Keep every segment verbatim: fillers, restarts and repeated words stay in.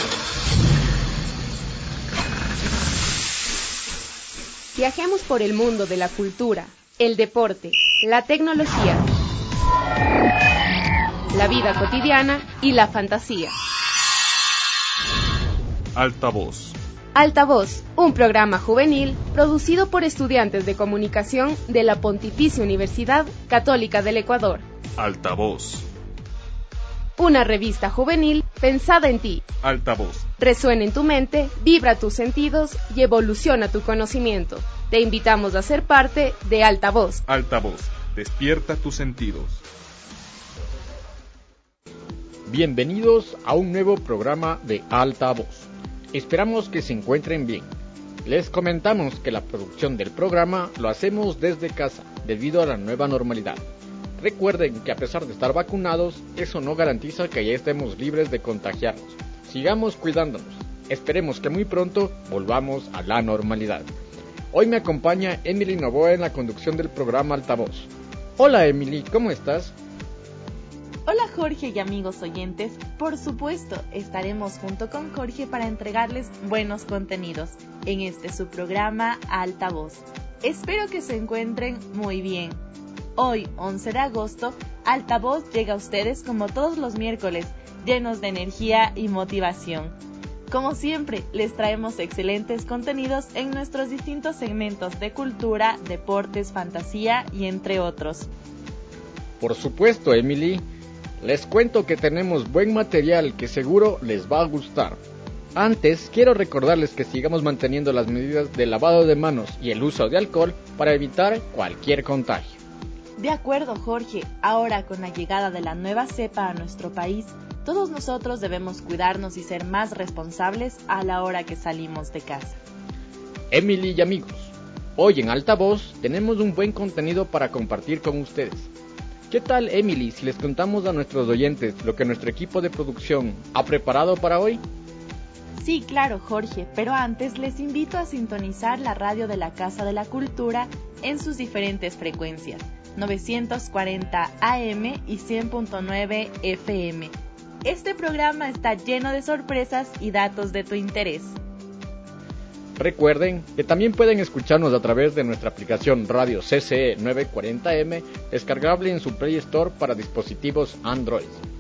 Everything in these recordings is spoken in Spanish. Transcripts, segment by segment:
Viajemos por el mundo de la cultura, el deporte, la tecnología, la vida cotidiana y la fantasía. Altavoz. Altavoz, un programa juvenil producido por estudiantes de comunicación de la Pontificia Universidad Católica del Ecuador. Altavoz. Una revista juvenil pensada en ti. Altavoz. Resuena en tu mente, vibra tus sentidos y evoluciona tu conocimiento. Te invitamos a ser parte de Altavoz. Altavoz, despierta tus sentidos. Bienvenidos a un nuevo programa de Altavoz. Esperamos que se encuentren bien. Les comentamos que la producción del programa lo hacemos desde casa, debido a la nueva normalidad. Recuerden que a pesar de estar vacunados, eso no garantiza que ya estemos libres de contagiarnos. Sigamos cuidándonos. Esperemos que muy pronto volvamos a la normalidad. Hoy me acompaña Emily Novoa en la conducción del programa Altavoz. Hola Emily, ¿cómo estás? Hola Jorge y amigos oyentes, por supuesto estaremos junto con Jorge para entregarles buenos contenidos en este su programa Altavoz. Espero que se encuentren muy bien. Hoy, once de agosto, Altavoz llega a ustedes como todos los miércoles, llenos de energía y motivación. Como siempre, les traemos excelentes contenidos en nuestros distintos segmentos de cultura, deportes, fantasía y entre otros. Por supuesto, Emily. Les cuento que tenemos buen material que seguro les va a gustar. Antes, quiero recordarles que sigamos manteniendo las medidas de lavado de manos y el uso de alcohol para evitar cualquier contagio. De acuerdo, Jorge. Ahora, con la llegada de la nueva cepa a nuestro país, todos nosotros debemos cuidarnos y ser más responsables a la hora que salimos de casa. Emily y amigos, hoy en Altavoz tenemos un buen contenido para compartir con ustedes. ¿Qué tal, Emily, si les contamos a nuestros oyentes lo que nuestro equipo de producción ha preparado para hoy? Sí, claro, Jorge, pero antes les invito a sintonizar la radio de la Casa de la Cultura en sus diferentes frecuencias, novecientos cuarenta A M y cien punto nueve F M. Este programa está lleno de sorpresas y datos de tu interés. Recuerden que también pueden escucharnos a través de nuestra aplicación Radio C C E novecientos cuarenta M, descargable en su Play Store para dispositivos Android.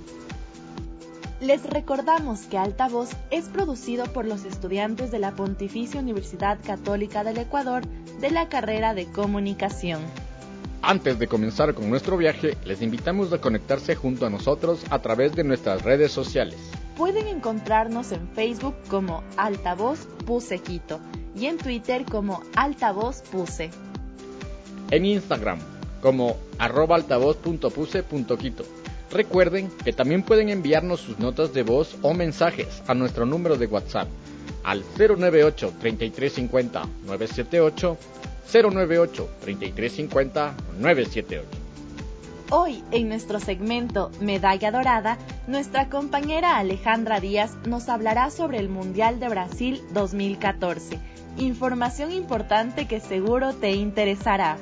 Les recordamos que Altavoz es producido por los estudiantes de la Pontificia Universidad Católica del Ecuador de la carrera de Comunicación. Antes de comenzar con nuestro viaje, les invitamos a conectarse junto a nosotros a través de nuestras redes sociales. Pueden encontrarnos en Facebook como Altavoz Puse Quito y en Twitter como Altavoz Puse. En Instagram como arroba altavoz punto puse punto quito. Recuerden que también pueden enviarnos sus notas de voz o mensajes a nuestro número de WhatsApp al cero nueve ocho, treinta y tres cincuenta, novecientos setenta y ocho, cero nueve ocho, treinta y tres cincuenta, novecientos setenta y ocho. Hoy, en nuestro segmento Medalla Dorada, nuestra compañera Alejandra Díaz nos hablará sobre el Mundial de Brasil dos mil catorce. Información importante que seguro te interesará.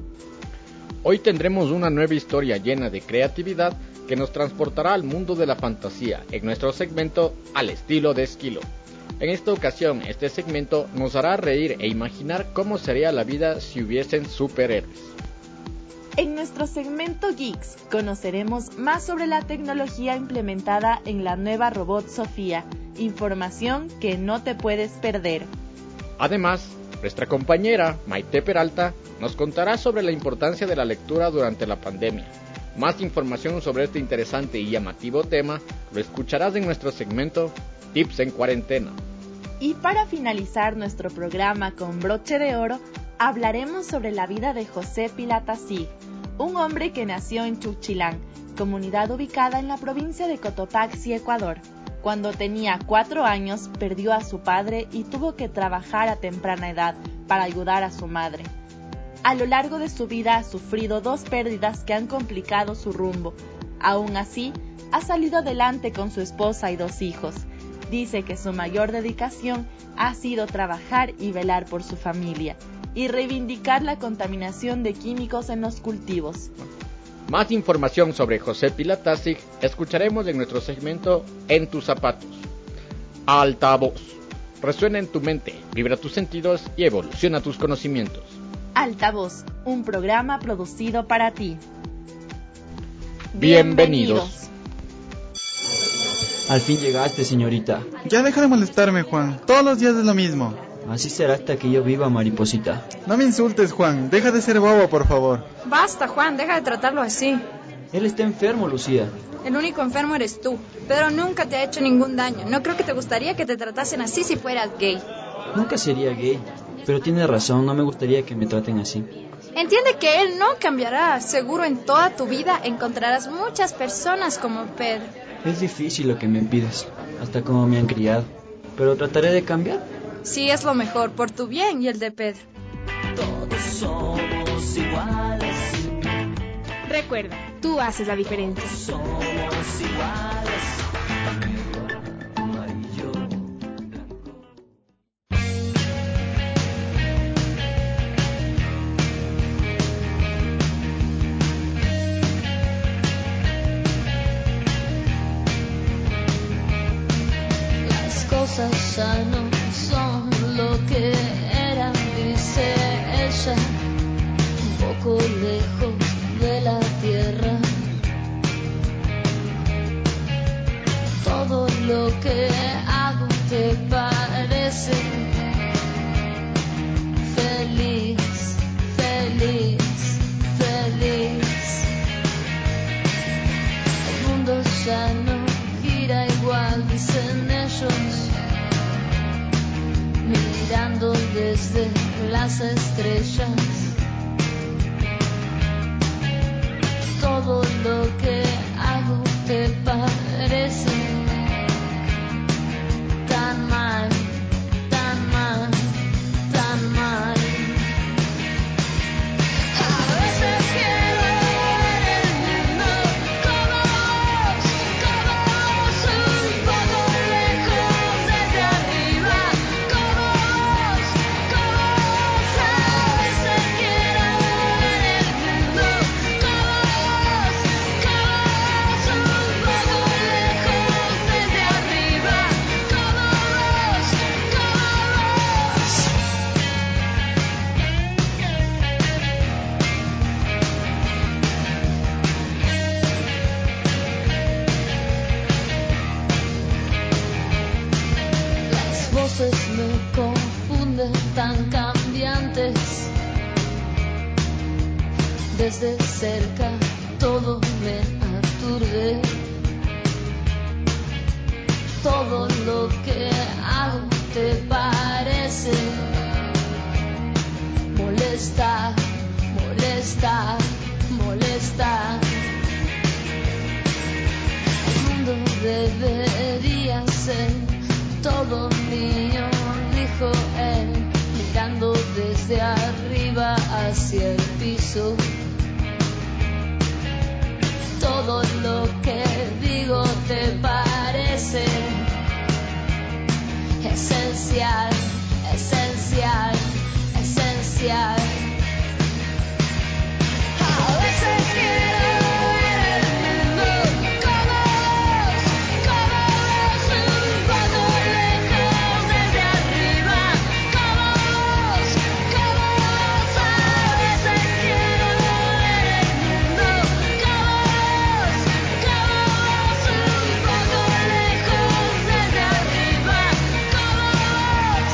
Hoy tendremos una nueva historia llena de creatividad que nos transportará al mundo de la fantasía en nuestro segmento Al estilo de Esquilo. En esta ocasión, este segmento nos hará reír e imaginar cómo sería la vida si hubiesen superhéroes. En nuestro segmento Geeks conoceremos más sobre la tecnología implementada en la nueva robot Sofía, información que no te puedes perder. Además, nuestra compañera Maite Peralta nos contará sobre la importancia de la lectura durante la pandemia. Más información sobre este interesante y llamativo tema lo escucharás en nuestro segmento Tips en Cuarentena. Y para finalizar nuestro programa con broche de oro, hablaremos sobre la vida de José Pilatasig, un hombre que nació en Chuchilán, comunidad ubicada en la provincia de Cotopaxi, Ecuador. Cuando tenía cuatro años, perdió a su padre y tuvo que trabajar a temprana edad para ayudar a su madre. A lo largo de su vida ha sufrido dos pérdidas que han complicado su rumbo. Aún así, ha salido adelante con su esposa y dos hijos. Dice que su mayor dedicación ha sido trabajar y velar por su familia y reivindicar la contaminación de químicos en los cultivos. Más información sobre José Pilatasig escucharemos en nuestro segmento En tus zapatos. Altavoz. Resuena en tu mente, vibra tus sentidos y evoluciona tus conocimientos. Altavoz, un programa producido para ti. Bienvenidos. Al fin llegaste, señorita. Ya deja de molestarme, Juan. Todos los días es lo mismo. Así será hasta que yo viva, mariposita. No me insultes, Juan. Deja de ser bobo, por favor. Basta, Juan. Deja de tratarlo así. Él está enfermo, Lucía. El único enfermo eres tú. Pedro nunca te ha hecho ningún daño. No creo que te gustaría que te tratasen así si fueras gay. Nunca sería gay. Pero tiene razón, no me gustaría que me traten así. Entiende que él no cambiará. Seguro en toda tu vida encontrarás muchas personas como Pedro. Es difícil lo que me pides, hasta como me han criado. Pero trataré de cambiar. Sí, es lo mejor, por tu bien y el de Pedro. Todos somos iguales. Recuerda, tú haces la diferencia. Somos iguales. Amarillo, blanco. Las cosas ya no son lo que eran, dice ella, un poco lejos de la tierra. Todo lo que hago te parece feliz, feliz, feliz. El mundo ya no gira igual, dicen ellos, mirando desde las estrellas. Todo lo que hago te parece tan mal, tan mal, tan mal. A veces quiero ver el mundo como vos, como vos, un poco lejos desde arriba, como vos, como vos. A veces quiero ver el mundo como vos, como vos, un poco lejos desde arriba, como vos, como vos. Las voces me confunden, tan cambiantes. Desde cerca todo me aturde. Todo lo que hago te parece molestar, molestar, molestar. El mundo debería ser todo mío, dijo él, mirando desde arriba hacia el piso. Todo lo que digo te parece esencial, esencial, esencial. A veces quiero ver el mundo como vos, como vos, un poco lejos desde arriba, como vos, como vos. A veces quiero ver el mundo como vos, como vos, un poco lejos desde arriba, como vos,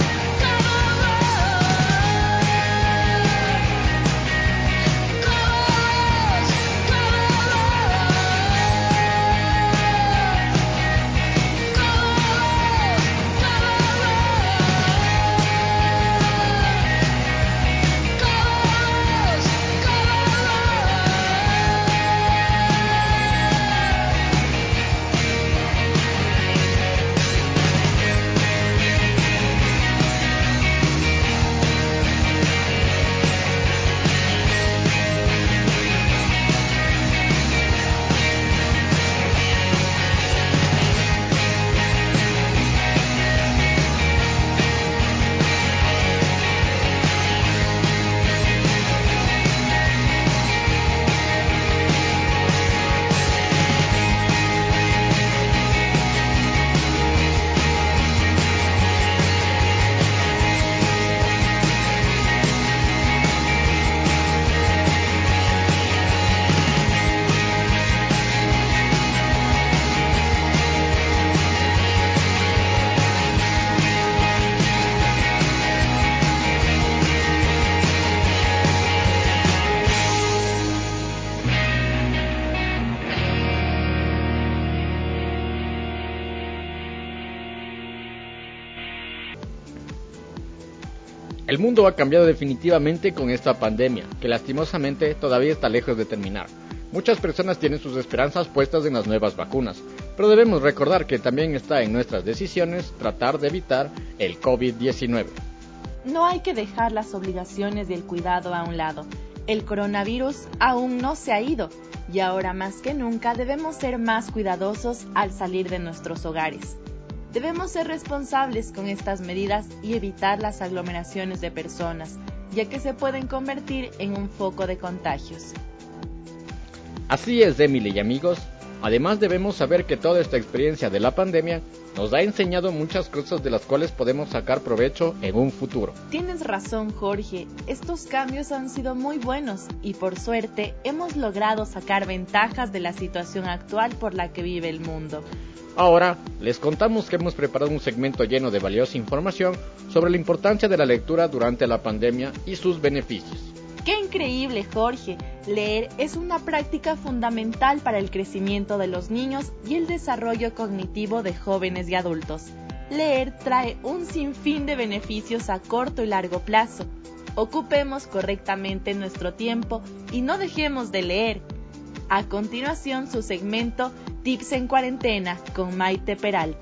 El mundo ha cambiado definitivamente con esta pandemia, que lastimosamente todavía está lejos de terminar. Muchas personas tienen sus esperanzas puestas en las nuevas vacunas, pero debemos recordar que también está en nuestras decisiones tratar de evitar el COVID diecinueve. No hay que dejar las obligaciones y el cuidado a un lado. El coronavirus aún no se ha ido y ahora más que nunca debemos ser más cuidadosos al salir de nuestros hogares. Debemos ser responsables con estas medidas y evitar las aglomeraciones de personas, ya que se pueden convertir en un foco de contagios. Así es, Emily y amigos. Además debemos saber que toda esta experiencia de la pandemia nos ha enseñado muchas cosas de las cuales podemos sacar provecho en un futuro. Tienes razón, Jorge. Estos cambios han sido muy buenos y por suerte hemos logrado sacar ventajas de la situación actual por la que vive el mundo. Ahora les contamos que hemos preparado un segmento lleno de valiosa información sobre la importancia de la lectura durante la pandemia y sus beneficios. ¡Qué increíble, Jorge! Leer es una práctica fundamental para el crecimiento de los niños y el desarrollo cognitivo de jóvenes y adultos. Leer trae un sinfín de beneficios a corto y largo plazo. Ocupemos correctamente nuestro tiempo y no dejemos de leer. A continuación, su segmento Tips en Cuarentena con Maite Peralta.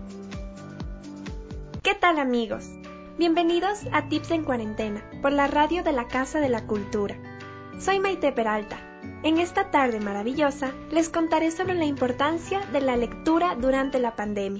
¿Qué tal, amigos? Bienvenidos a Tips en Cuarentena por la radio de la Casa de la Cultura. Soy Maite Peralta. En esta tarde maravillosa les contaré sobre la importancia de la lectura durante la pandemia.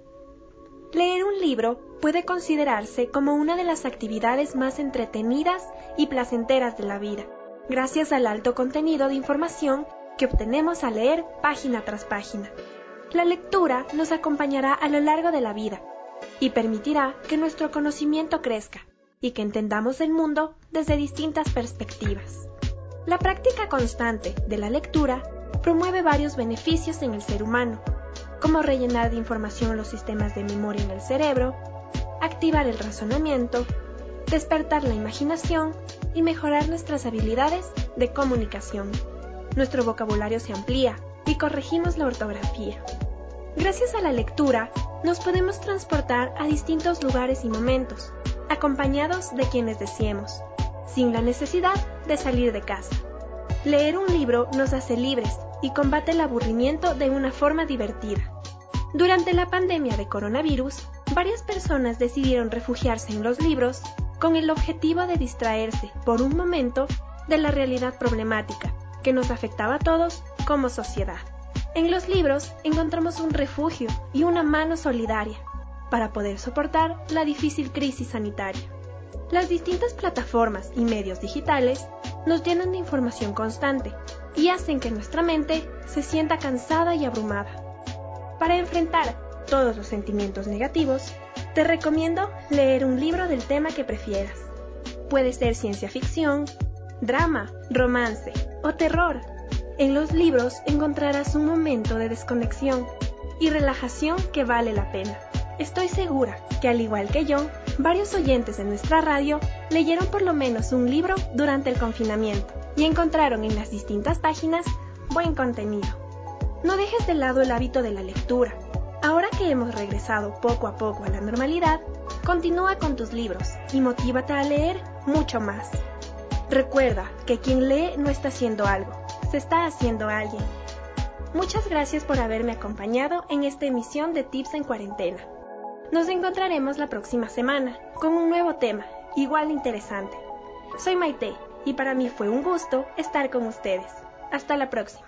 Leer un libro puede considerarse como una de las actividades más entretenidas y placenteras de la vida, gracias al alto contenido de información que obtenemos al leer página tras página. La lectura nos acompañará a lo largo de la vida y permitirá que nuestro conocimiento crezca y que entendamos el mundo desde distintas perspectivas. La práctica constante de la lectura promueve varios beneficios en el ser humano, como rellenar de información los sistemas de memoria en el cerebro, activar el razonamiento, despertar la imaginación y mejorar nuestras habilidades de comunicación. Nuestro vocabulario se amplía y corregimos la ortografía. Gracias a la lectura, nos podemos transportar a distintos lugares y momentos, acompañados de quienes deseemos, sin la necesidad de salir de casa. Leer un libro nos hace libres y combate el aburrimiento de una forma divertida. Durante la pandemia de coronavirus, varias personas decidieron refugiarse en los libros con el objetivo de distraerse por un momento de la realidad problemática que nos afectaba a todos como sociedad. En los libros encontramos un refugio y una mano solidaria para poder soportar la difícil crisis sanitaria. Las distintas plataformas y medios digitales nos llenan de información constante y hacen que nuestra mente se sienta cansada y abrumada. Para enfrentar todos los sentimientos negativos, te recomiendo leer un libro del tema que prefieras. Puede ser ciencia ficción, drama, romance o terror. En los libros encontrarás un momento de desconexión y relajación que vale la pena. Estoy segura que, al igual que yo, varios oyentes de nuestra radio leyeron por lo menos un libro durante el confinamiento y encontraron en las distintas páginas buen contenido. No dejes de lado el hábito de la lectura. Ahora que hemos regresado poco a poco a la normalidad, continúa con tus libros y motívate a leer mucho más. Recuerda que quien lee no está haciendo algo, se está haciendo alguien. Muchas gracias por haberme acompañado en esta emisión de Tips en Cuarentena. Nos encontraremos la próxima semana con un nuevo tema, igual de interesante. Soy Maite y para mí fue un gusto estar con ustedes. Hasta la próxima.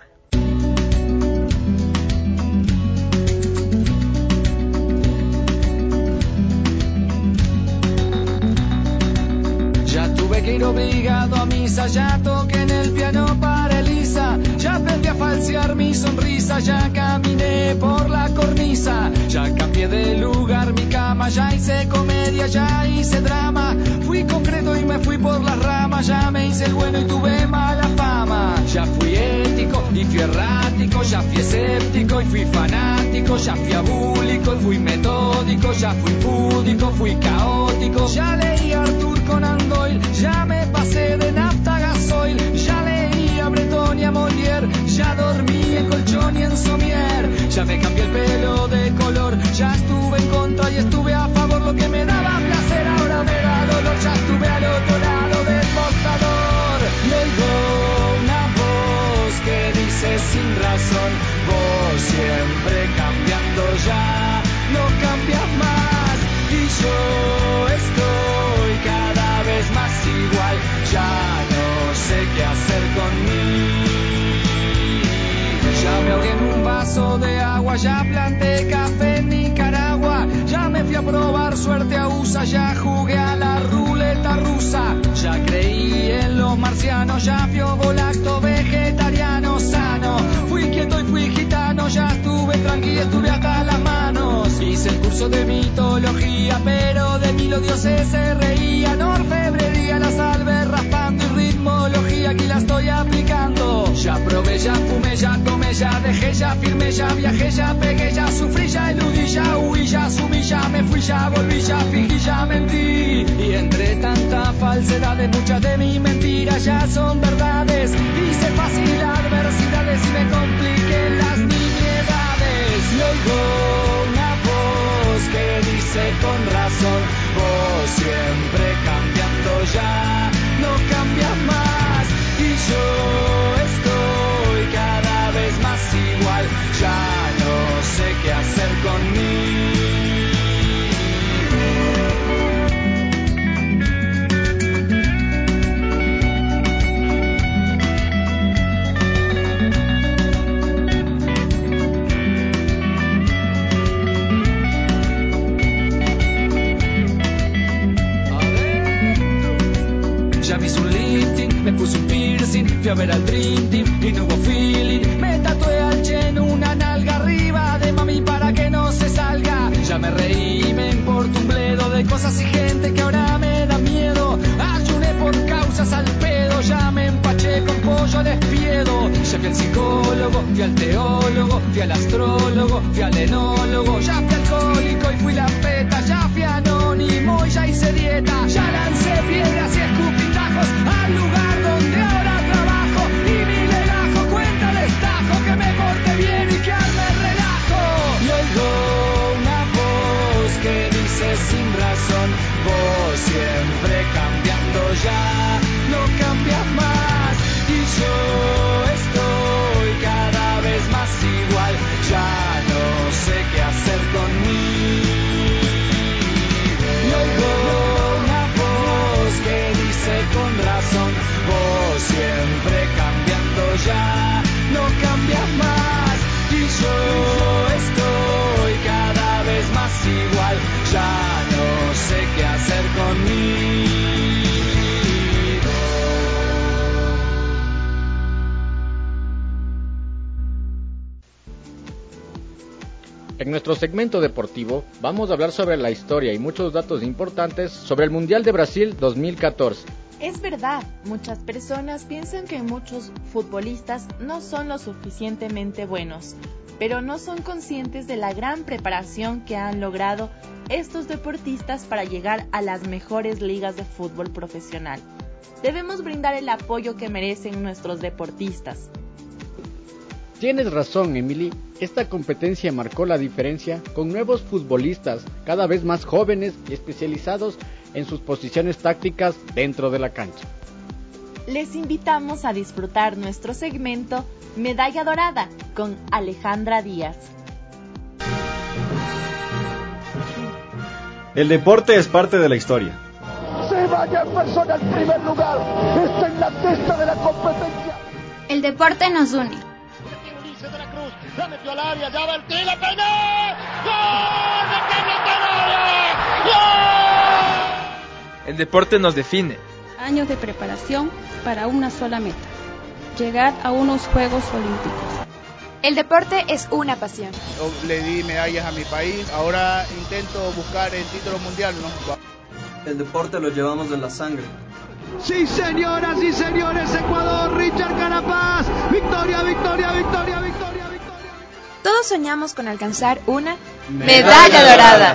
Que ir obligado a misa, ya toqué en el piano para Elisa, ya aprendí a falsear mi sonrisa, ya caminé por la cornisa, ya cambié de lugar mi cama, ya hice comedia, ya hice drama, fui concreto y me fui por las ramas, ya me hice el bueno y tuve mala fama, ya fui ético y fui errático, ya fui escéptico y fui fanático, ya fui abúlico y fui metódico, ya fui púdico, fui caótico, ya leí a Arthur Conan Doyle, ya me pasé de nafta a gasoil, ya leí a Breton y a Molière, ya dormí en colchón y en somier, ya me cambié el pelo de color, ya estuve en contra y estuve a favor, lo que me daba placer ahora me da dolor, ya estuve ya no sé qué hacer conmigo. Ya me ahogué en un vaso de agua, ya planté café en Nicaragua, ya me fui a probar suerte a U S A, ya jugué a la ruleta rusa, ya creí en los marcianos, ya fui ovo-lacto vegetariano sano, fui quieto y fui gitano, ya estuve tranquilo, estuve hasta las manos, hice el curso de mitología, pero de mí los dioses se reían, orfebrería, la salve raspando y ritmología, aquí la estoy aplicando, ya probé, ya fumé, ya tomé, ya dejé, ya firmé, ya viajé, ya pegué, ya sufrí, ya eludí, ya huí, ya sumí, ya me fui, ya volví, ya fingí, ya mentí. Y entre tanta falsedad, muchas de mis mentiras ya son verdades. Hice fácil adversidades y me compliqué las nimiedades. Y oigo una voz que dice con razón, vos siempre cambiando ya, no cambias más. Y yo estoy cada vez más igual, ya no sé qué hacer conmigo. Ya me hice un lifting, me puse un piercing, fui a ver al Dream Team y no hubo feeling. Me tatué al Che en una nalga arriba de mami para que no se salga. Ya me reí, me importa un bledo de cosas y gente que ahora me da miedo. Ayuné por causas al pedo, ya me empaché con pollo despiedo. Ya fui al psicólogo, fui al teólogo, fui al astrólogo, fui al enólogo. Ya fui alcohólico y fui la peta, ya fui anónimo y ya hice dieta. Ya lancé piedras y escupitajos al lugar donde ahora trabajo. Y mi relajo cuenta el estajo, que me porte bien y que arme el relajo. Y oigo una voz que dice sin razón, vos siempre cambiando ya, no cambias más. Y yo estoy cada vez más igual, ya no sé qué hacer conmigo. Y oigo una voz que dice con razón, vos siempre cambiando ya, no cambias más. Y yo estoy cada vez más igual, ya no sé qué hacer conmigo. En nuestro segmento deportivo vamos a hablar sobre la historia y muchos datos importantes sobre el Mundial de Brasil dos mil catorce. Es verdad, muchas personas piensan que muchos futbolistas no son lo suficientemente buenos, pero no son conscientes de la gran preparación que han logrado estos deportistas para llegar a las mejores ligas de fútbol profesional. Debemos brindar el apoyo que merecen nuestros deportistas. Tienes razón, Emily. Esta competencia marcó la diferencia con nuevos futbolistas cada vez más jóvenes y especializados en sus posiciones tácticas dentro de la cancha. Les invitamos a disfrutar nuestro segmento Medalla Dorada con Alejandra Díaz. El deporte es parte de la historia. Se vaya persona al primer lugar. Está en la testa de la competencia. El deporte nos une. La metió al área, ya va el tiro, la peinó. ¡Gol de Carlos Canales! ¡Gol! El deporte nos define. Años de preparación para una sola meta: llegar a unos Juegos Olímpicos. El deporte es una pasión. Yo le di medallas a mi país, ahora intento buscar el título mundial, ¿no? El deporte lo llevamos en la sangre. Sí, señoras y señores, Ecuador, Richard Carapaz. Victoria, victoria, victoria, victoria. Todos soñamos con alcanzar una medalla, medalla dorada.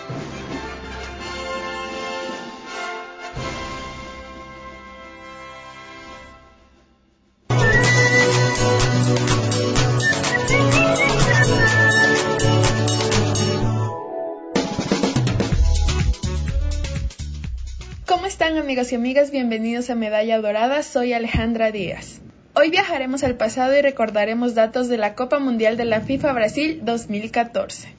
¿Cómo están, amigos y amigas? Bienvenidos a Medalla Dorada, soy Alejandra Díaz. Hoy viajaremos al pasado y recordaremos datos de la Copa Mundial de la FIFA Brasil dos mil catorce.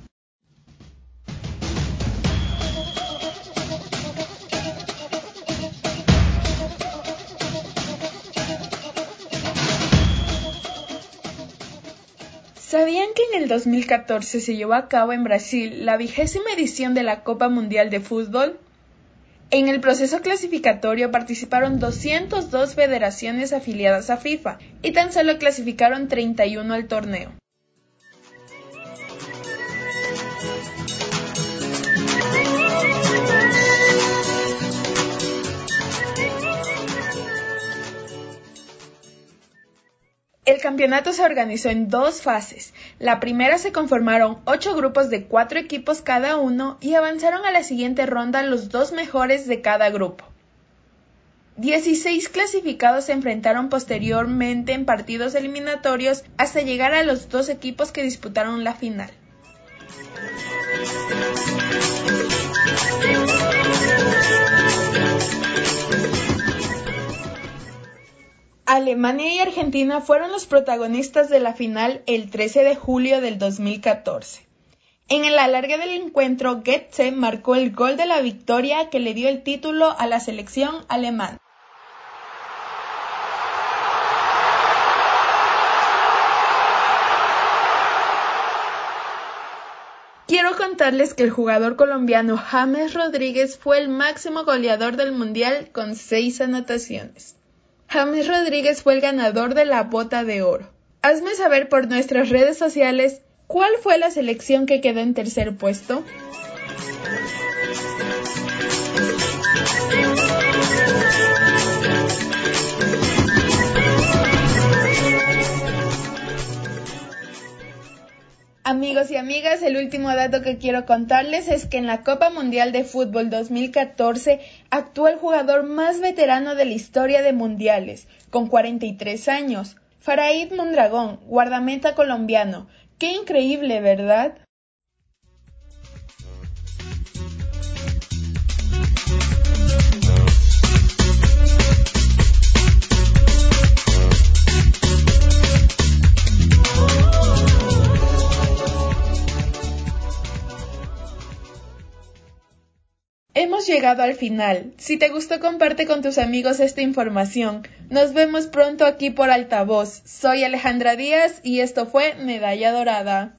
¿Sabían que en el dos mil catorce se llevó a cabo en Brasil la vigésima edición de la Copa Mundial de Fútbol? En el proceso clasificatorio participaron doscientas dos federaciones afiliadas a FIFA y tan solo clasificaron treinta y uno al torneo. El campeonato se organizó en dos fases. La primera se conformaron ocho grupos de cuatro equipos cada uno y avanzaron a la siguiente ronda los dos mejores de cada grupo. dieciséis clasificados se enfrentaron posteriormente en partidos eliminatorios hasta llegar a los dos equipos que disputaron la final. Alemania y Argentina fueron los protagonistas de la final el trece de julio del dos mil catorce. En el alargue del encuentro, Götze marcó el gol de la victoria que le dio el título a la selección alemana. Quiero contarles que el jugador colombiano James Rodríguez fue el máximo goleador del Mundial con seis anotaciones. James Rodríguez fue el ganador de la Bota de Oro. Hazme saber por nuestras redes sociales cuál fue la selección que quedó en tercer puesto. Amigos y amigas, el último dato que quiero contarles es que en la Copa Mundial de Fútbol dos mil catorce actuó el jugador más veterano de la historia de mundiales, con cuarenta y tres años, Faraid Mondragón, guardameta colombiano. ¡Qué increíble!, ¿verdad? Hemos llegado al final. Si te gustó, comparte con tus amigos esta información. Nos vemos pronto aquí por Altavoz. Soy Alejandra Díaz y esto fue Medalla Dorada.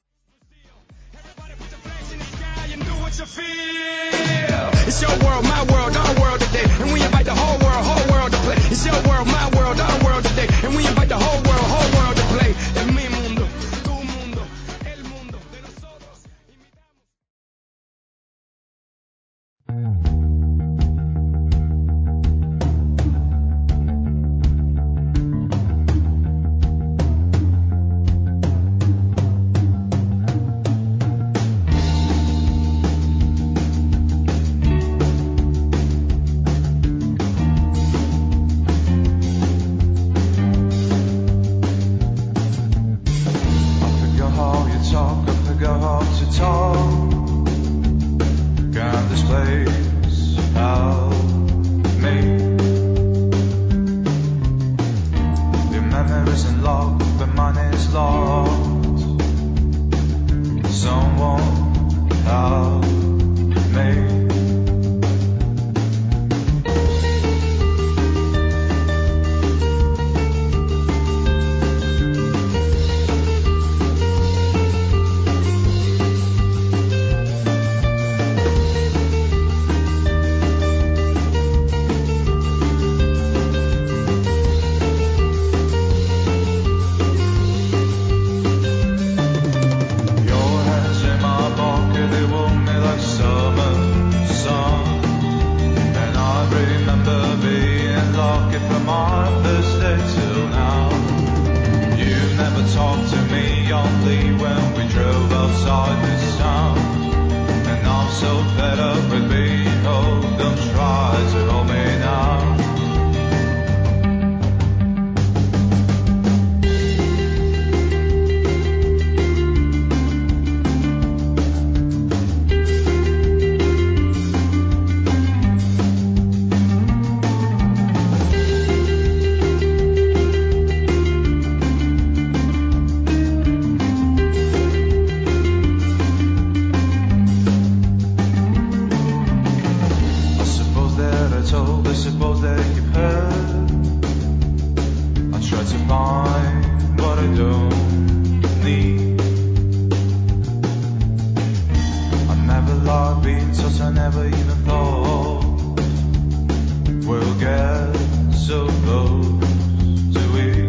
heartbeats, as I never even thought we'll get so close to it.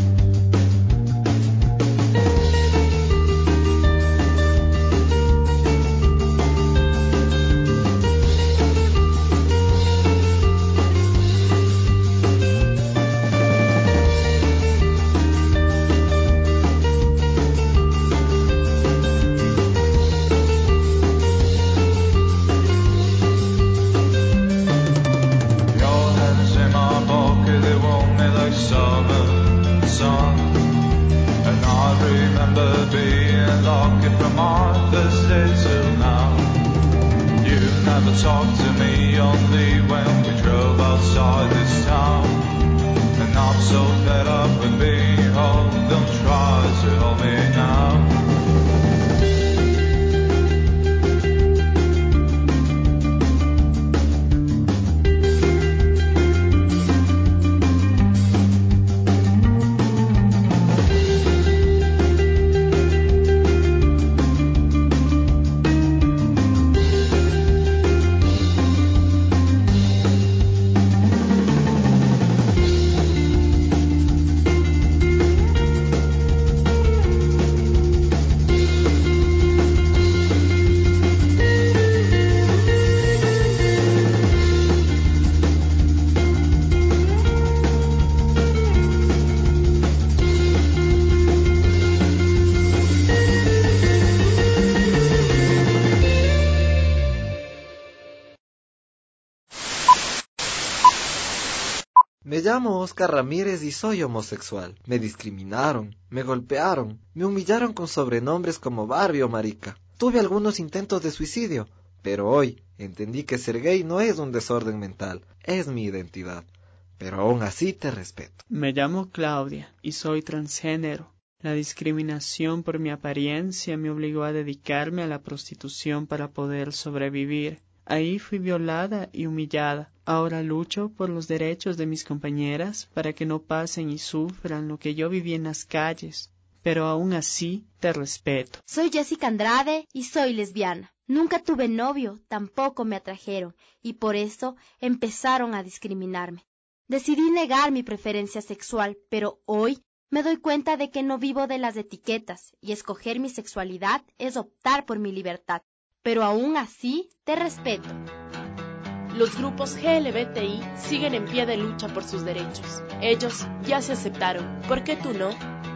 Me llamo Oscar Ramírez y soy homosexual. Me discriminaron, me golpearon, me humillaron con sobrenombres como Barbie o Marica. Tuve algunos intentos de suicidio, pero hoy entendí que ser gay no es un desorden mental, es mi identidad. Pero aún así te respeto. Me llamo Claudia y soy transgénero. La discriminación por mi apariencia me obligó a dedicarme a la prostitución para poder sobrevivir. Ahí fui violada y humillada. Ahora lucho por los derechos de mis compañeras para que no pasen y sufran lo que yo viví en las calles. Pero aún así te respeto. Soy Jessica Andrade y soy lesbiana. Nunca tuve novio, tampoco me atrajeron y por eso empezaron a discriminarme. Decidí negar mi preferencia sexual, pero hoy me doy cuenta de que no vivo de las etiquetas y escoger mi sexualidad es optar por mi libertad. Pero aún así te respeto. Los grupos G L B T I siguen en pie de lucha por sus derechos. Ellos ya se aceptaron. ¿Por qué tú no?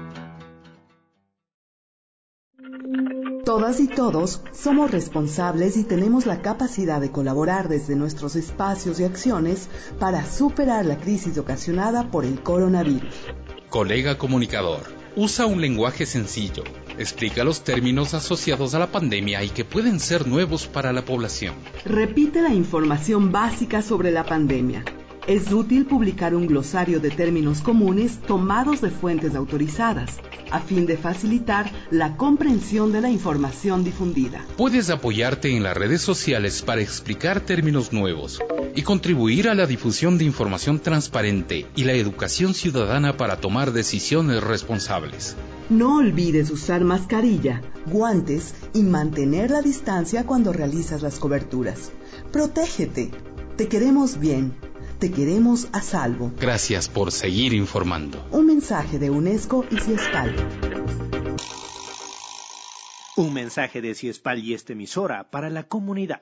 Todas y todos somos responsables y tenemos la capacidad de colaborar desde nuestros espacios y acciones para superar la crisis ocasionada por el coronavirus. Colega comunicador, usa un lenguaje sencillo. Explica los términos asociados a la pandemia y que pueden ser nuevos para la población. Repite la información básica sobre la pandemia. Es útil publicar un glosario de términos comunes tomados de fuentes autorizadas, a fin de facilitar la comprensión de la información difundida. Puedes apoyarte en las redes sociales para explicar términos nuevos y contribuir a la difusión de información transparente y la educación ciudadana para tomar decisiones responsables. No olvides usar mascarilla, guantes y mantener la distancia cuando realizas las coberturas. Protégete. Te queremos bien. Te queremos a salvo. Gracias por seguir informando. Un mensaje de UNESCO y Ciespal. Un mensaje de Ciespal y esta emisora para la comunidad.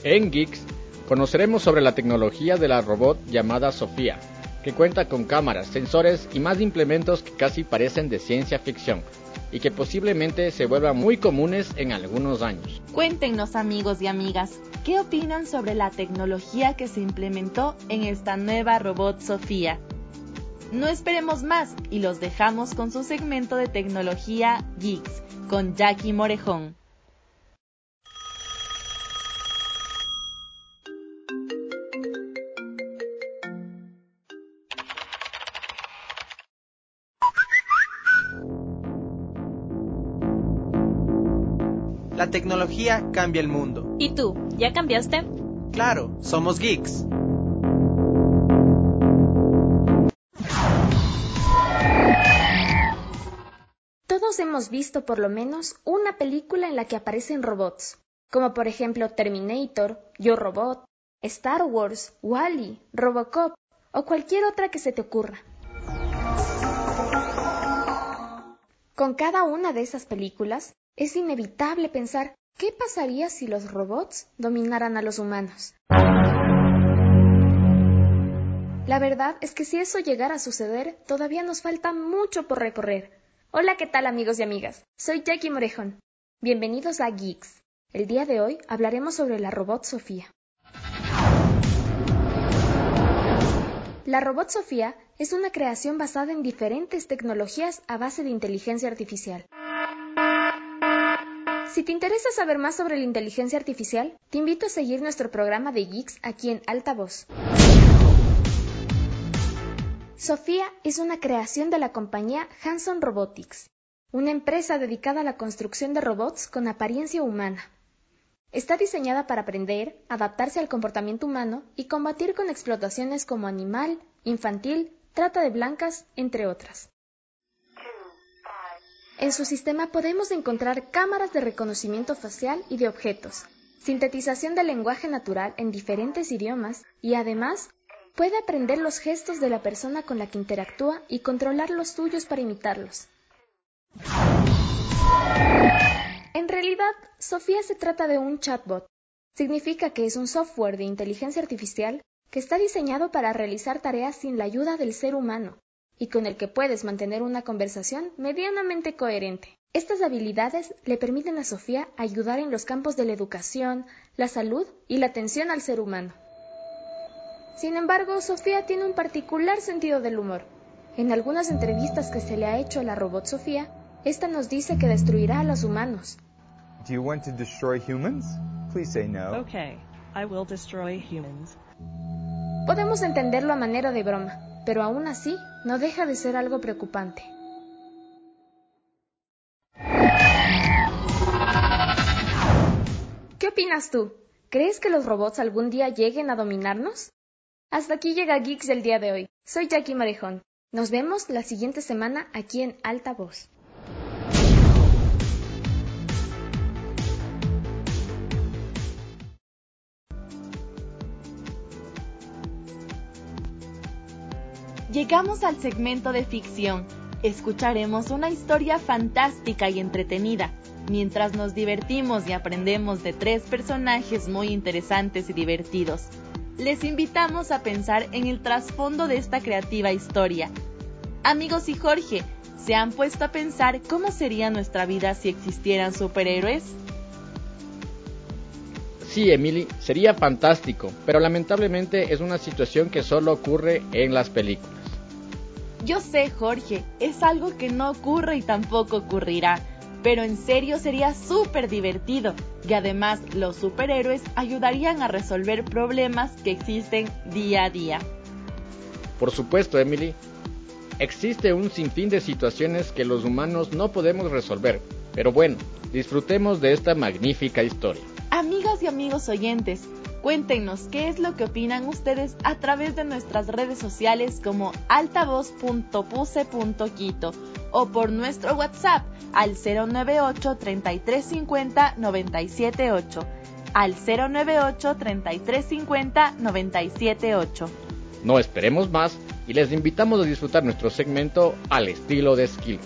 En Geeks conoceremos sobre la tecnología de la robot llamada Sofía, que cuenta con cámaras, sensores y más implementos que casi parecen de ciencia ficción y que posiblemente se vuelvan muy comunes en algunos años. Cuéntenos, amigos y amigas, ¿qué opinan sobre la tecnología que se implementó en esta nueva robot Sofía? No esperemos más y los dejamos con su segmento de tecnología Geeks con Jackie Morejón. La tecnología cambia el mundo. ¿Y tú, ya cambiaste? Claro, somos geeks. Todos hemos visto por lo menos una película en la que aparecen robots, como por ejemplo Terminator, Yo Robot, Star Wars, Wall-E, Robocop o cualquier otra que se te ocurra. Con cada una de esas películas, es inevitable pensar ¿qué pasaría si los robots dominaran a los humanos? La verdad es que si eso llegara a suceder, todavía nos falta mucho por recorrer. Hola, ¿qué tal, amigos y amigas? Soy Jackie Morejón. Bienvenidos a Geeks. El día de hoy hablaremos sobre la robot Sofía. La robot Sofía es una creación basada en diferentes tecnologías a base de inteligencia artificial. Si te interesa saber más sobre la inteligencia artificial, te invito a seguir nuestro programa de Geeks aquí en Altavoz. Sofía es una creación de la compañía Hanson Robotics, una empresa dedicada a la construcción de robots con apariencia humana. Está diseñada para aprender, adaptarse al comportamiento humano y combatir con explotaciones como animal, infantil, trata de blancas, entre otras. En su sistema podemos encontrar cámaras de reconocimiento facial y de objetos, sintetización del lenguaje natural en diferentes idiomas y además puede aprender los gestos de la persona con la que interactúa y controlar los suyos para imitarlos. En realidad, Sofía se trata de un chatbot. Significa que es un software de inteligencia artificial que está diseñado para realizar tareas sin la ayuda del ser humano y con el que puedes mantener una conversación medianamente coherente. Estas habilidades le permiten a Sofía ayudar en los campos de la educación, la salud y la atención al ser humano. Sin embargo, Sofía tiene un particular sentido del humor. En algunas entrevistas que se le ha hecho a la robot Sofía, esta nos dice que destruirá a los humanos. Do you want to destroy humans? Please say no. Okay, I will destroy humans. Podemos entenderlo a manera de broma, pero aún así no deja de ser algo preocupante. ¿Qué opinas tú? ¿Crees que los robots algún día lleguen a dominarnos? Hasta aquí llega Geeks del día de hoy. Soy Jackie Morejón. Nos vemos la siguiente semana aquí en Altavoz. Llegamos al segmento de ficción. Escucharemos una historia fantástica y entretenida, mientras nos divertimos y aprendemos de tres personajes muy interesantes y divertidos. Les invitamos a pensar en el trasfondo de esta creativa historia. Amigos y Jorge, ¿se han puesto a pensar cómo sería nuestra vida si existieran superhéroes? Sí, Emily, sería fantástico, pero lamentablemente es una situación que solo ocurre en las películas. Yo sé, Jorge, es algo que no ocurre y tampoco ocurrirá, pero en serio sería súper divertido y además los superhéroes ayudarían a resolver problemas que existen día a día. Por supuesto, Emily, existe un sinfín de situaciones que los humanos no podemos resolver, pero bueno, disfrutemos de esta magnífica historia. Amigas y amigos oyentes, cuéntenos qué es lo que opinan ustedes a través de nuestras redes sociales como altavoz punto puse punto quito o por nuestro WhatsApp al cero nueve ocho, treinta y tres cincuenta, noventa y siete ocho, al cero nueve ocho, treinta y tres cincuenta, noventa y siete ocho. No esperemos más y les invitamos a disfrutar nuestro segmento al estilo de Esquilo.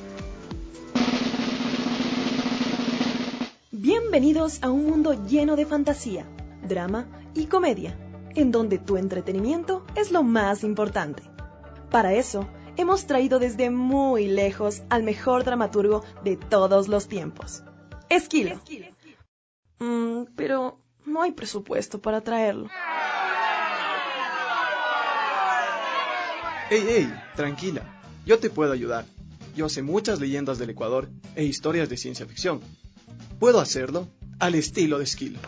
Bienvenidos a un mundo lleno de fantasía, drama y comedia, en donde tu entretenimiento es lo más importante. Para eso, hemos traído desde muy lejos al mejor dramaturgo de todos los tiempos, Esquilo. Mm, pero no hay presupuesto para traerlo. ¡Ey, ey! Tranquila, yo te puedo ayudar. Yo sé muchas leyendas del Ecuador e historias de ciencia ficción. Puedo hacerlo al estilo de Esquilo.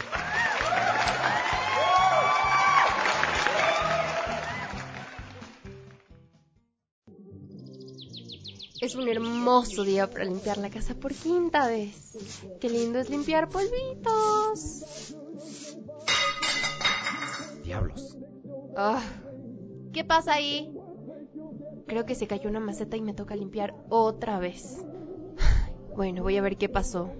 Es un hermoso día para limpiar la casa por quinta vez. Qué lindo es limpiar polvitos. Diablos. Oh, ¿qué pasa ahí? Creo que se cayó una maceta y me toca limpiar otra vez. Bueno, voy a ver qué pasó.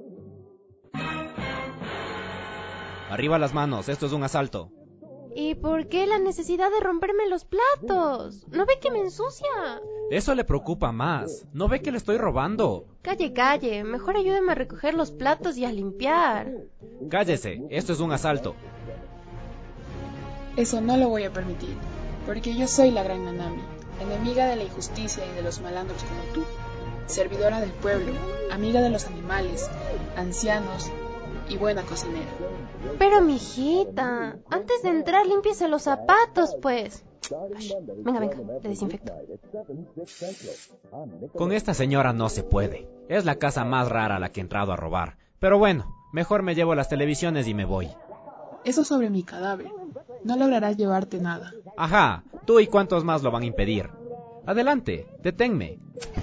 Arriba las manos, esto es un asalto. ¿Y por qué la necesidad de romperme los platos? ¿No ve que me ensucia? Eso le preocupa más. ¿No ve que le estoy robando? Calle, calle. Mejor ayúdeme a recoger los platos y a limpiar. Cállese, esto es un asalto. Eso no lo voy a permitir, porque yo soy la gran Nanami, enemiga de la injusticia y de los malandros como tú, servidora del pueblo, amiga de los animales, ancianos y buena cocinera. Pero mijita, antes de entrar límpiese los zapatos, pues. Ay, venga, venga, le desinfecto. Con esta señora no se puede. Es la casa más rara a la que he entrado a robar. Pero bueno, mejor me llevo las televisiones y me voy. Eso sobre mi cadáver. No lograrás llevarte nada. Ajá, tú y cuántos más lo van a impedir. Adelante, deténme.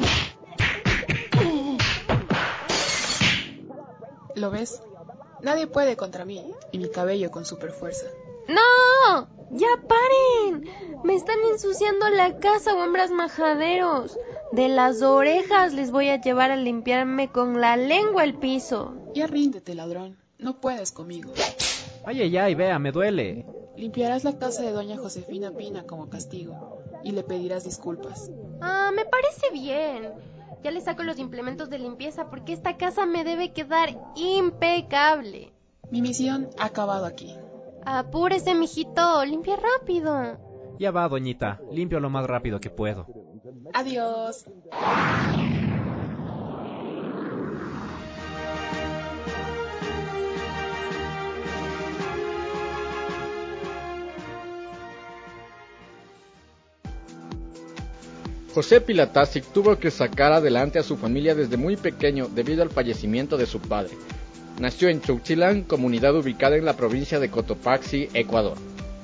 ¿Lo ves? Nadie puede contra mí y mi cabello con superfuerza. ¡No! ¡Ya paren! Me están ensuciando la casa, hombres majaderos. De las orejas les voy a llevar a limpiarme con la lengua el piso. Ya ríndete, ladrón. No puedes conmigo. Ay, ay, ay, vea, me duele. Limpiarás la casa de doña Josefina Pina como castigo y le pedirás disculpas. Ah, me parece bien. Ya le saco los implementos de limpieza porque esta casa me debe quedar impecable. Mi misión ha acabado aquí. Apúrese, mijito, limpia rápido. Ya va, doñita, limpio lo más rápido que puedo. Adiós. José Pilatasic tuvo que sacar adelante a su familia desde muy pequeño debido al fallecimiento de su padre. Nació en Chukchilán, comunidad ubicada en la provincia de Cotopaxi, Ecuador.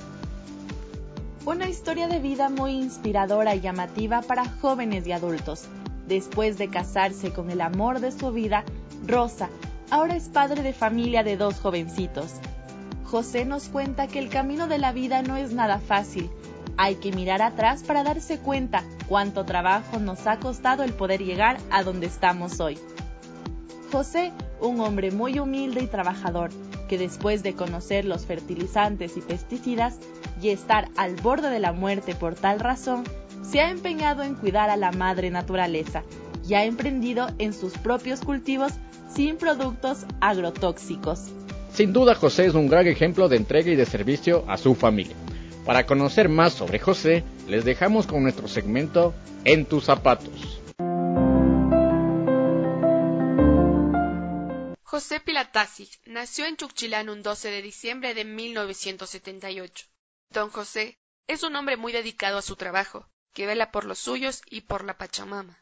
Una historia de vida muy inspiradora y llamativa para jóvenes y adultos. Después de casarse con el amor de su vida, Rosa ahora es padre de familia de dos jovencitos. José nos cuenta que el camino de la vida no es nada fácil. Hay que mirar atrás para darse cuenta cuánto trabajo nos ha costado el poder llegar a donde estamos hoy. José, un hombre muy humilde y trabajador, que después de conocer los fertilizantes y pesticidas y estar al borde de la muerte por tal razón, se ha empeñado en cuidar a la madre naturaleza y ha emprendido en sus propios cultivos sin productos agrotóxicos. Sin duda, José es un gran ejemplo de entrega y de servicio a su familia. Para conocer más sobre José, les dejamos con nuestro segmento En tus zapatos. José Pilatasic nació en Chukchilán un doce de diciembre de mil novecientos setenta y ocho. Don José es un hombre muy dedicado a su trabajo, que vela por los suyos y por la Pachamama.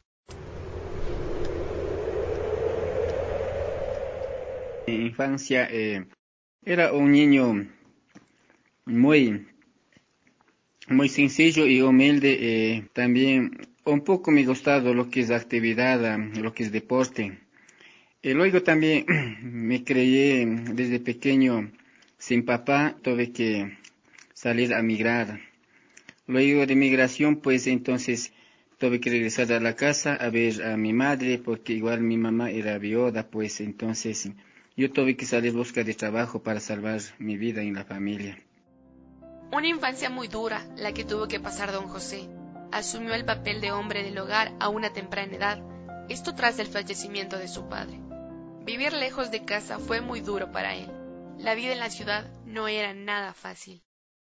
En mi infancia eh, era un niño muy... muy sencillo y humilde, eh, también un poco me gustaba lo que es actividad, lo que es deporte. Y luego también me crié desde pequeño sin papá, tuve que salir a migrar. Luego de migración, pues entonces tuve que regresar a la casa a ver a mi madre, porque igual mi mamá era viuda, pues entonces yo tuve que salir a buscar de trabajo para salvar mi vida en la familia. Una infancia muy dura la que tuvo que pasar don José. Asumió el papel de hombre del hogar a una temprana edad, esto tras el fallecimiento de su padre. Vivir lejos de casa fue muy duro para él, La vida en la ciudad no era nada fácil.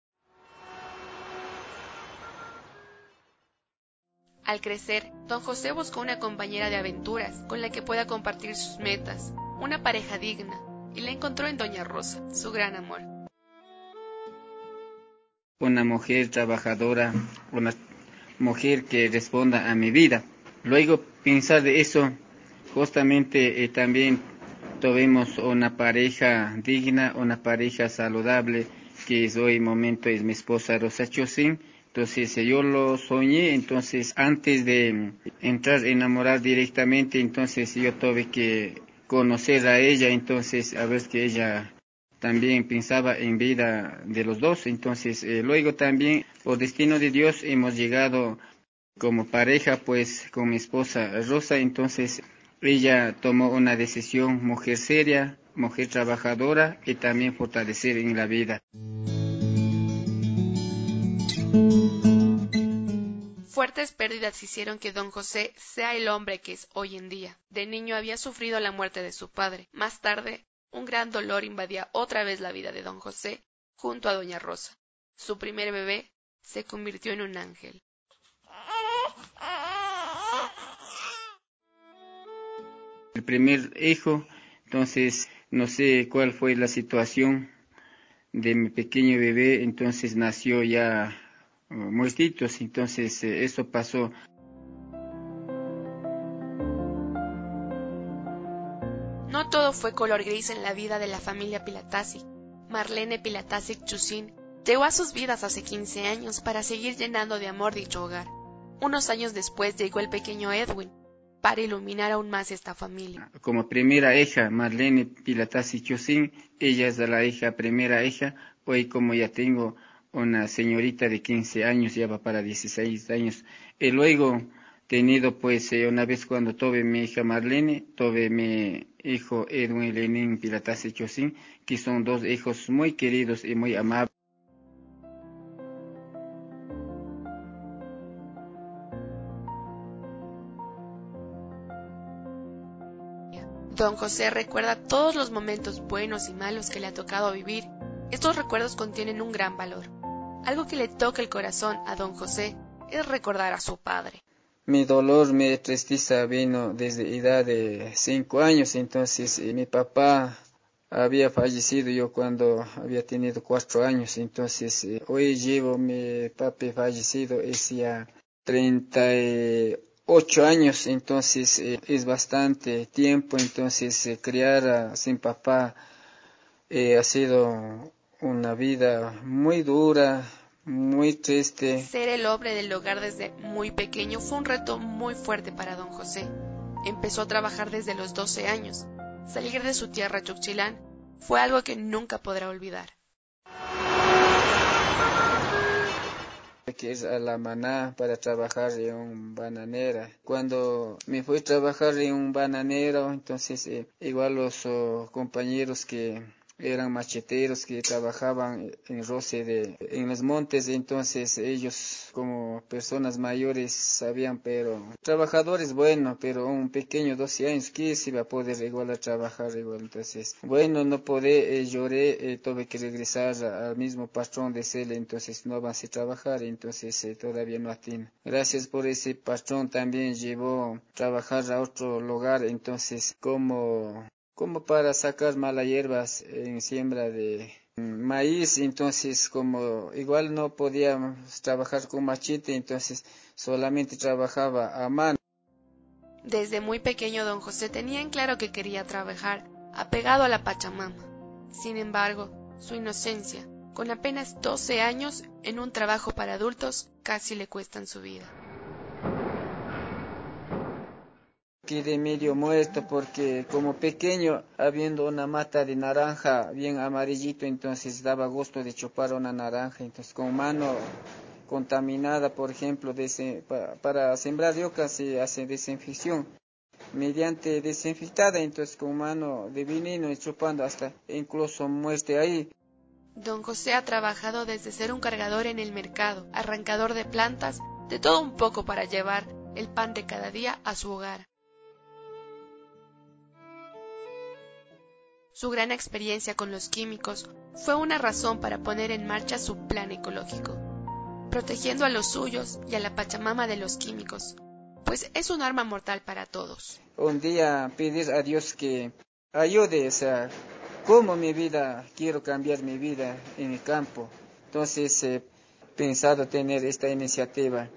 Al crecer, don José buscó una compañera de aventuras con la que pueda compartir sus metas, una pareja digna, y la encontró en doña Rosa, su gran amor. Una mujer trabajadora, una mujer que responda a mi vida. Luego pensar de eso, justamente eh, también tuvimos una pareja digna, una pareja saludable, que es hoy momento es mi esposa Rosa Chosín. Entonces yo lo soñé, entonces antes de entrar a enamorar directamente, entonces yo tuve que conocer a ella, entonces a ver que ella también pensaba en vida de los dos. Entonces eh, luego también por destino de Dios hemos llegado como pareja pues con mi esposa Rosa. Entonces ella tomó una decisión, mujer seria, mujer trabajadora y también fortalecer en la vida. Fuertes pérdidas hicieron que don José sea el hombre que es hoy en día. De niño había sufrido la muerte de su padre. Más tarde, un gran dolor invadía otra vez la vida de don José junto a doña Rosa. Su primer bebé se convirtió en un ángel. El primer hijo, entonces no sé cuál fue la situación de mi pequeño bebé, entonces nació ya uh, muertitos, entonces eh, eso pasó. No todo fue color gris en la vida de la familia Pilatasic. Marlene Pilatasic Chusín llegó a sus vidas hace quince años para seguir llenando de amor dicho hogar. Unos años después llegó el pequeño Edwin, para iluminar aún más esta familia. Como primera hija, Marlene Pilatasic Chusín, ella es la hija, primera hija. Hoy como ya tengo una señorita de quince años, ya va para dieciséis años. Y luego tenido pues eh, una vez cuando tuve mi hija Marlene, tuve mi hijo Edwin Lenin Pilatasic Chusín, que son dos hijos muy queridos y muy amables. Don José recuerda todos los momentos buenos y malos que le ha tocado vivir. Estos recuerdos contienen un gran valor. Algo que le toca el corazón a don José es recordar a su padre. Mi dolor, mi tristeza vino desde edad de cinco años, entonces eh, mi papá había fallecido yo cuando había tenido cuatro años, entonces eh, hoy llevo mi papá fallecido, es ya treinta y ocho años, entonces eh, es bastante tiempo, entonces eh, criar a, sin papá eh, ha sido una vida muy dura, muy triste. Ser el hombre del hogar desde muy pequeño fue un reto muy fuerte para don José. Empezó a trabajar desde los doce años. Salir de su tierra Chuchilán fue algo que nunca podrá olvidar. Que es a la maná para trabajar en un bananera. Cuando me fui a trabajar en un bananero, entonces eh, igual los oh, compañeros que eran macheteros que trabajaban en roce de en los montes, entonces ellos como personas mayores sabían, pero trabajadores bueno, pero un pequeño doce años que se iba a poder igual a trabajar igual. Entonces bueno, no pude, eh, lloré, eh, tuve que regresar al mismo patrón de Cele, entonces no avancé a trabajar, entonces eh, todavía no atino. Gracias por ese patrón también llevó a trabajar a otro lugar, entonces como como para sacar malas hierbas en siembra de maíz, entonces como igual no podía trabajar con machete, entonces solamente trabajaba a mano. Desde muy pequeño don José tenía en claro que quería trabajar apegado a la Pachamama. Sin embargo, su inocencia, con apenas doce años, en un trabajo para adultos, casi le cuestan su vida. Quedé medio muerto porque como pequeño, habiendo una mata de naranja bien amarillito, entonces daba gusto de chupar una naranja, entonces con mano contaminada, por ejemplo, de, para, para sembrar yuca se hace desinfección. Mediante desinfectada, entonces con mano de veneno y chupando hasta incluso muerte ahí. Don José ha trabajado desde ser un cargador en el mercado, arrancador de plantas, de todo un poco para llevar el pan de cada día a su hogar. Su gran experiencia con los químicos fue una razón para poner en marcha su plan ecológico, protegiendo a los suyos y a la Pachamama de los químicos, pues es un arma mortal para todos. Un día pedir a Dios que ayude, o sea, cómo mi vida, quiero cambiar mi vida en el campo. Entonces he pensado tener esta iniciativa.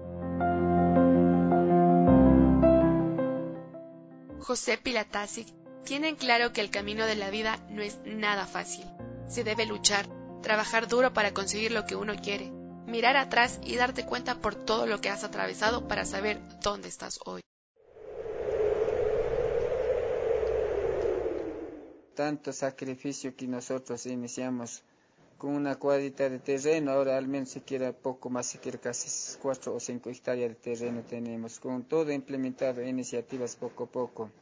José Pilatasic tiene claro que el camino de la vida no es nada fácil. Se debe luchar, trabajar duro para conseguir lo que uno quiere, mirar atrás y darte cuenta por todo lo que has atravesado para saber dónde estás hoy. Tanto sacrificio que nosotros iniciamos con una cuadrita de terreno, ahora al menos siquiera poco más, siquiera casi cuatro o cinco hectáreas de terreno tenemos, con todo implementado, iniciativas poco a poco.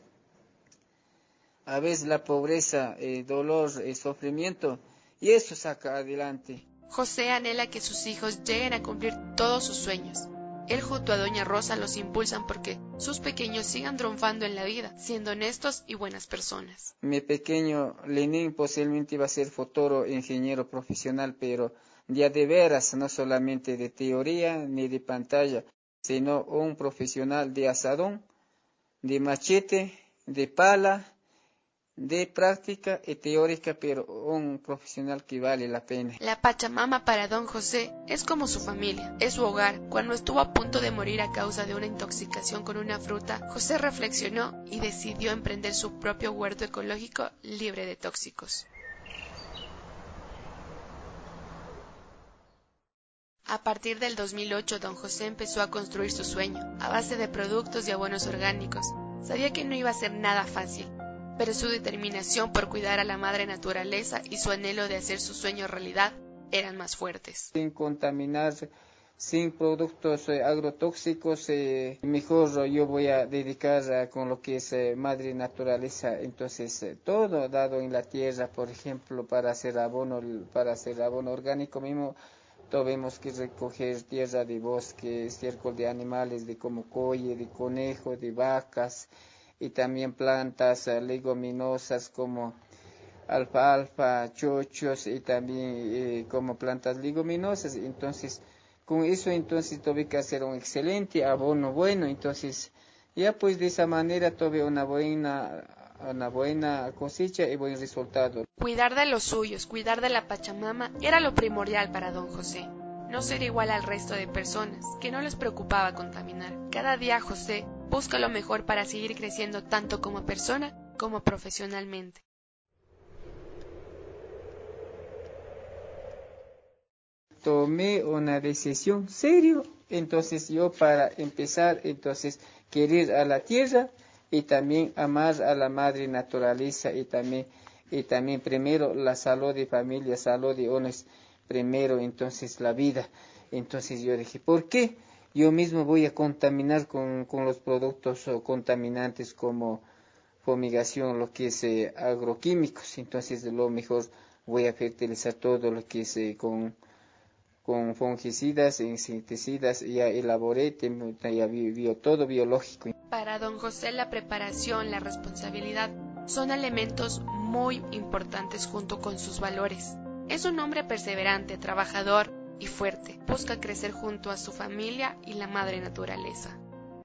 A veces la pobreza, el dolor, el sufrimiento, y eso saca adelante. José anhela que sus hijos lleguen a cumplir todos sus sueños. Él junto a Doña Rosa los impulsan porque sus pequeños sigan triunfando en la vida, siendo honestos y buenas personas. Mi pequeño Lenín posiblemente iba a ser futuro ingeniero profesional, pero ya de veras, no solamente de teoría ni de pantalla, sino un profesional de asadón, de machete, de pala, de práctica y teórica, pero un profesional que vale la pena. La Pachamama para don José es como su familia, es su hogar. Cuando estuvo a punto de morir a causa de una intoxicación con una fruta, José reflexionó y decidió emprender su propio huerto ecológico libre de tóxicos. A partir del dos mil ocho, don José empezó a construir su sueño, a base de productos y abonos orgánicos. Sabía que no iba a ser nada fácil, pero su determinación por cuidar a la madre naturaleza y su anhelo de hacer su sueño realidad eran más fuertes. Sin contaminar, sin productos eh, agrotóxicos, eh, mejor yo voy a dedicar eh, con lo que es eh, madre naturaleza. Entonces eh, todo dado en la tierra, por ejemplo, para hacer abono, para hacer abono orgánico mismo, tuvimos que recoger tierra de bosque, estiércol de animales, de como coye, de conejo, de vacas, y también plantas uh, leguminosas como alfalfa, chochos y también eh, como plantas leguminosas. Entonces, con eso entonces tuve que hacer un excelente abono bueno. Entonces, ya pues de esa manera tuve una buena, una buena cosecha y buen resultado. Cuidar de los suyos, cuidar de la Pachamama era lo primordial para don José. No ser igual al resto de personas, que no les preocupaba contaminar. Cada día José busca lo mejor para seguir creciendo tanto como persona como profesionalmente. Tomé una decisión seria, entonces yo para empezar, entonces querer a la tierra y también amar a la madre naturaleza y también, y también primero la salud de familia, salud de hombres, primero entonces la vida. Entonces yo dije, ¿por qué yo mismo voy a contaminar con, con los productos o contaminantes como fumigación, lo que es eh, agroquímicos? Entonces lo mejor voy a fertilizar todo lo que es eh, con, con fungicidas, insecticidas, ya elaboré, ya bio, todo biológico. Para don José la preparación, la responsabilidad son elementos muy importantes junto con sus valores. Es un hombre perseverante, trabajador y fuerte. Busca crecer junto a su familia y la madre naturaleza.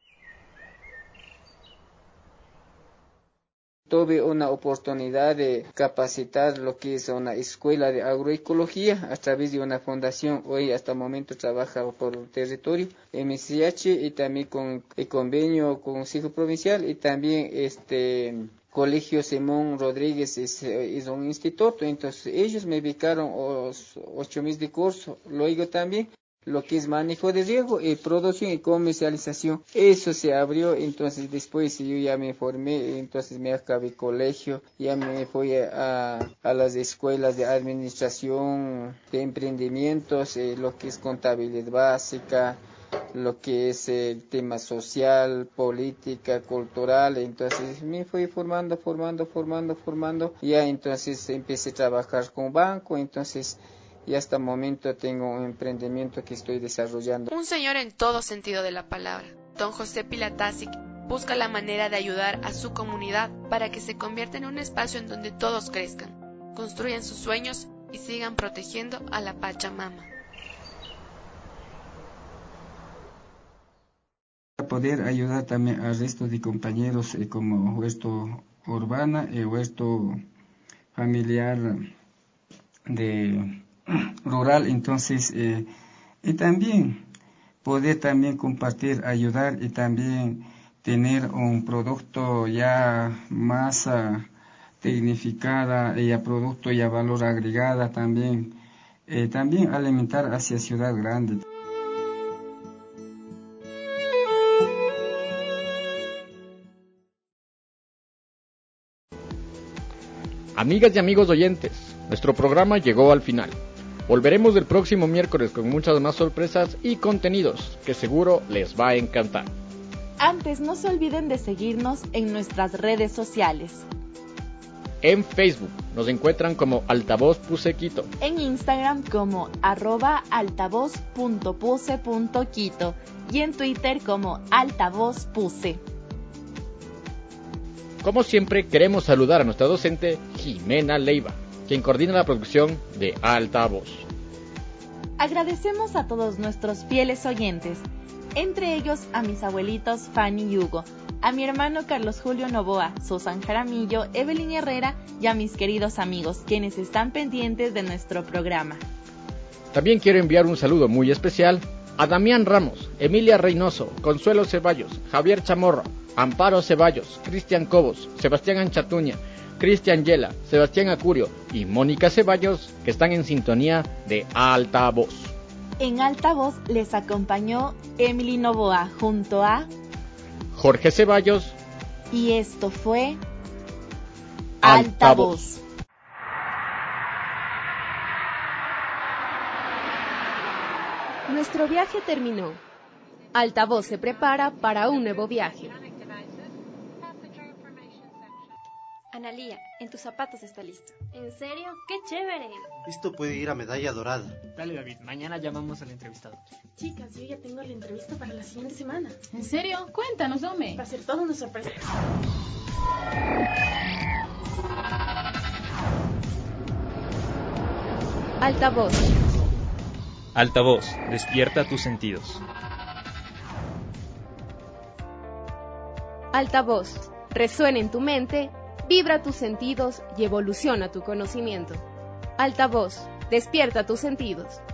Tuve una oportunidad de capacitar lo que es una escuela de agroecología a través de una fundación. Hoy hasta el momento trabaja por el territorio M C H y también con el convenio con el Consejo Provincial y también este Colegio Simón Rodríguez es, es un instituto. Entonces ellos me becaron ocho meses de curso. Luego también lo que es manejo de riego, y producción y comercialización. Eso se abrió, entonces después yo ya me formé, entonces me acabé el colegio, ya me fui a, a las escuelas de administración, de emprendimientos, eh, lo que es contabilidad básica, lo que es el tema social, política, cultural. Entonces me fui formando, formando, formando, formando, ya entonces empecé a trabajar con banco, entonces y hasta el momento tengo un emprendimiento que estoy desarrollando. Un señor en todo sentido de la palabra. Don José Pilatasic busca la manera de ayudar a su comunidad para que se convierta en un espacio en donde todos crezcan, construyan sus sueños y sigan protegiendo a la Pachamama. Para poder ayudar también al resto de compañeros eh, como huerto urbana y huerto familiar de rural, entonces eh, y también poder también compartir, ayudar y también tener un producto ya más uh, tecnificada y a producto y a valor agregada también, eh, también alimentar hacia ciudad grande. Amigas y amigos oyentes, nuestro programa llegó al final. Volveremos el próximo miércoles con muchas más sorpresas y contenidos que seguro les va a encantar. Antes, no se olviden de seguirnos en nuestras redes sociales. En Facebook nos encuentran como Altavoz Puse Quito. En Instagram como arroba altavoz punto puse punto quito y en Twitter como Altavoz Puse. Como siempre, queremos saludar a nuestra docente Jimena Leiva, quien coordina la producción de Altavoz. Agradecemos a todos nuestros fieles oyentes, entre ellos a mis abuelitos Fanny y Hugo, a mi hermano Carlos Julio Novoa, Susan Jaramillo, Evelyn Herrera y a mis queridos amigos, quienes están pendientes de nuestro programa. También quiero enviar un saludo muy especial a Damián Ramos, Emilia Reynoso, Consuelo Ceballos, Javier Chamorro, Amparo Ceballos, Cristian Cobos, Sebastián Anchatuña, Cristian Yela, Sebastián Acurio y Mónica Ceballos, que están en sintonía de Altavoz. En Altavoz les acompañó Emily Novoa junto a Jorge Ceballos. Y esto fue Altavoz. Nuestro viaje terminó. Altavoz se prepara para un nuevo viaje. Analía, en tus zapatos está listo. ¿En serio? ¡Qué chévere! Esto puede ir a medalla dorada. Dale, David, mañana llamamos al entrevistado. Chicas, yo ya tengo la entrevista para la siguiente semana. ¿En serio? Cuéntanos, Dome. Va a ser toda una sorpresa. Altavoz. Altavoz, despierta tus sentidos. Altavoz, resuena en tu mente, vibra tus sentidos y evoluciona tu conocimiento. Altavoz, despierta tus sentidos.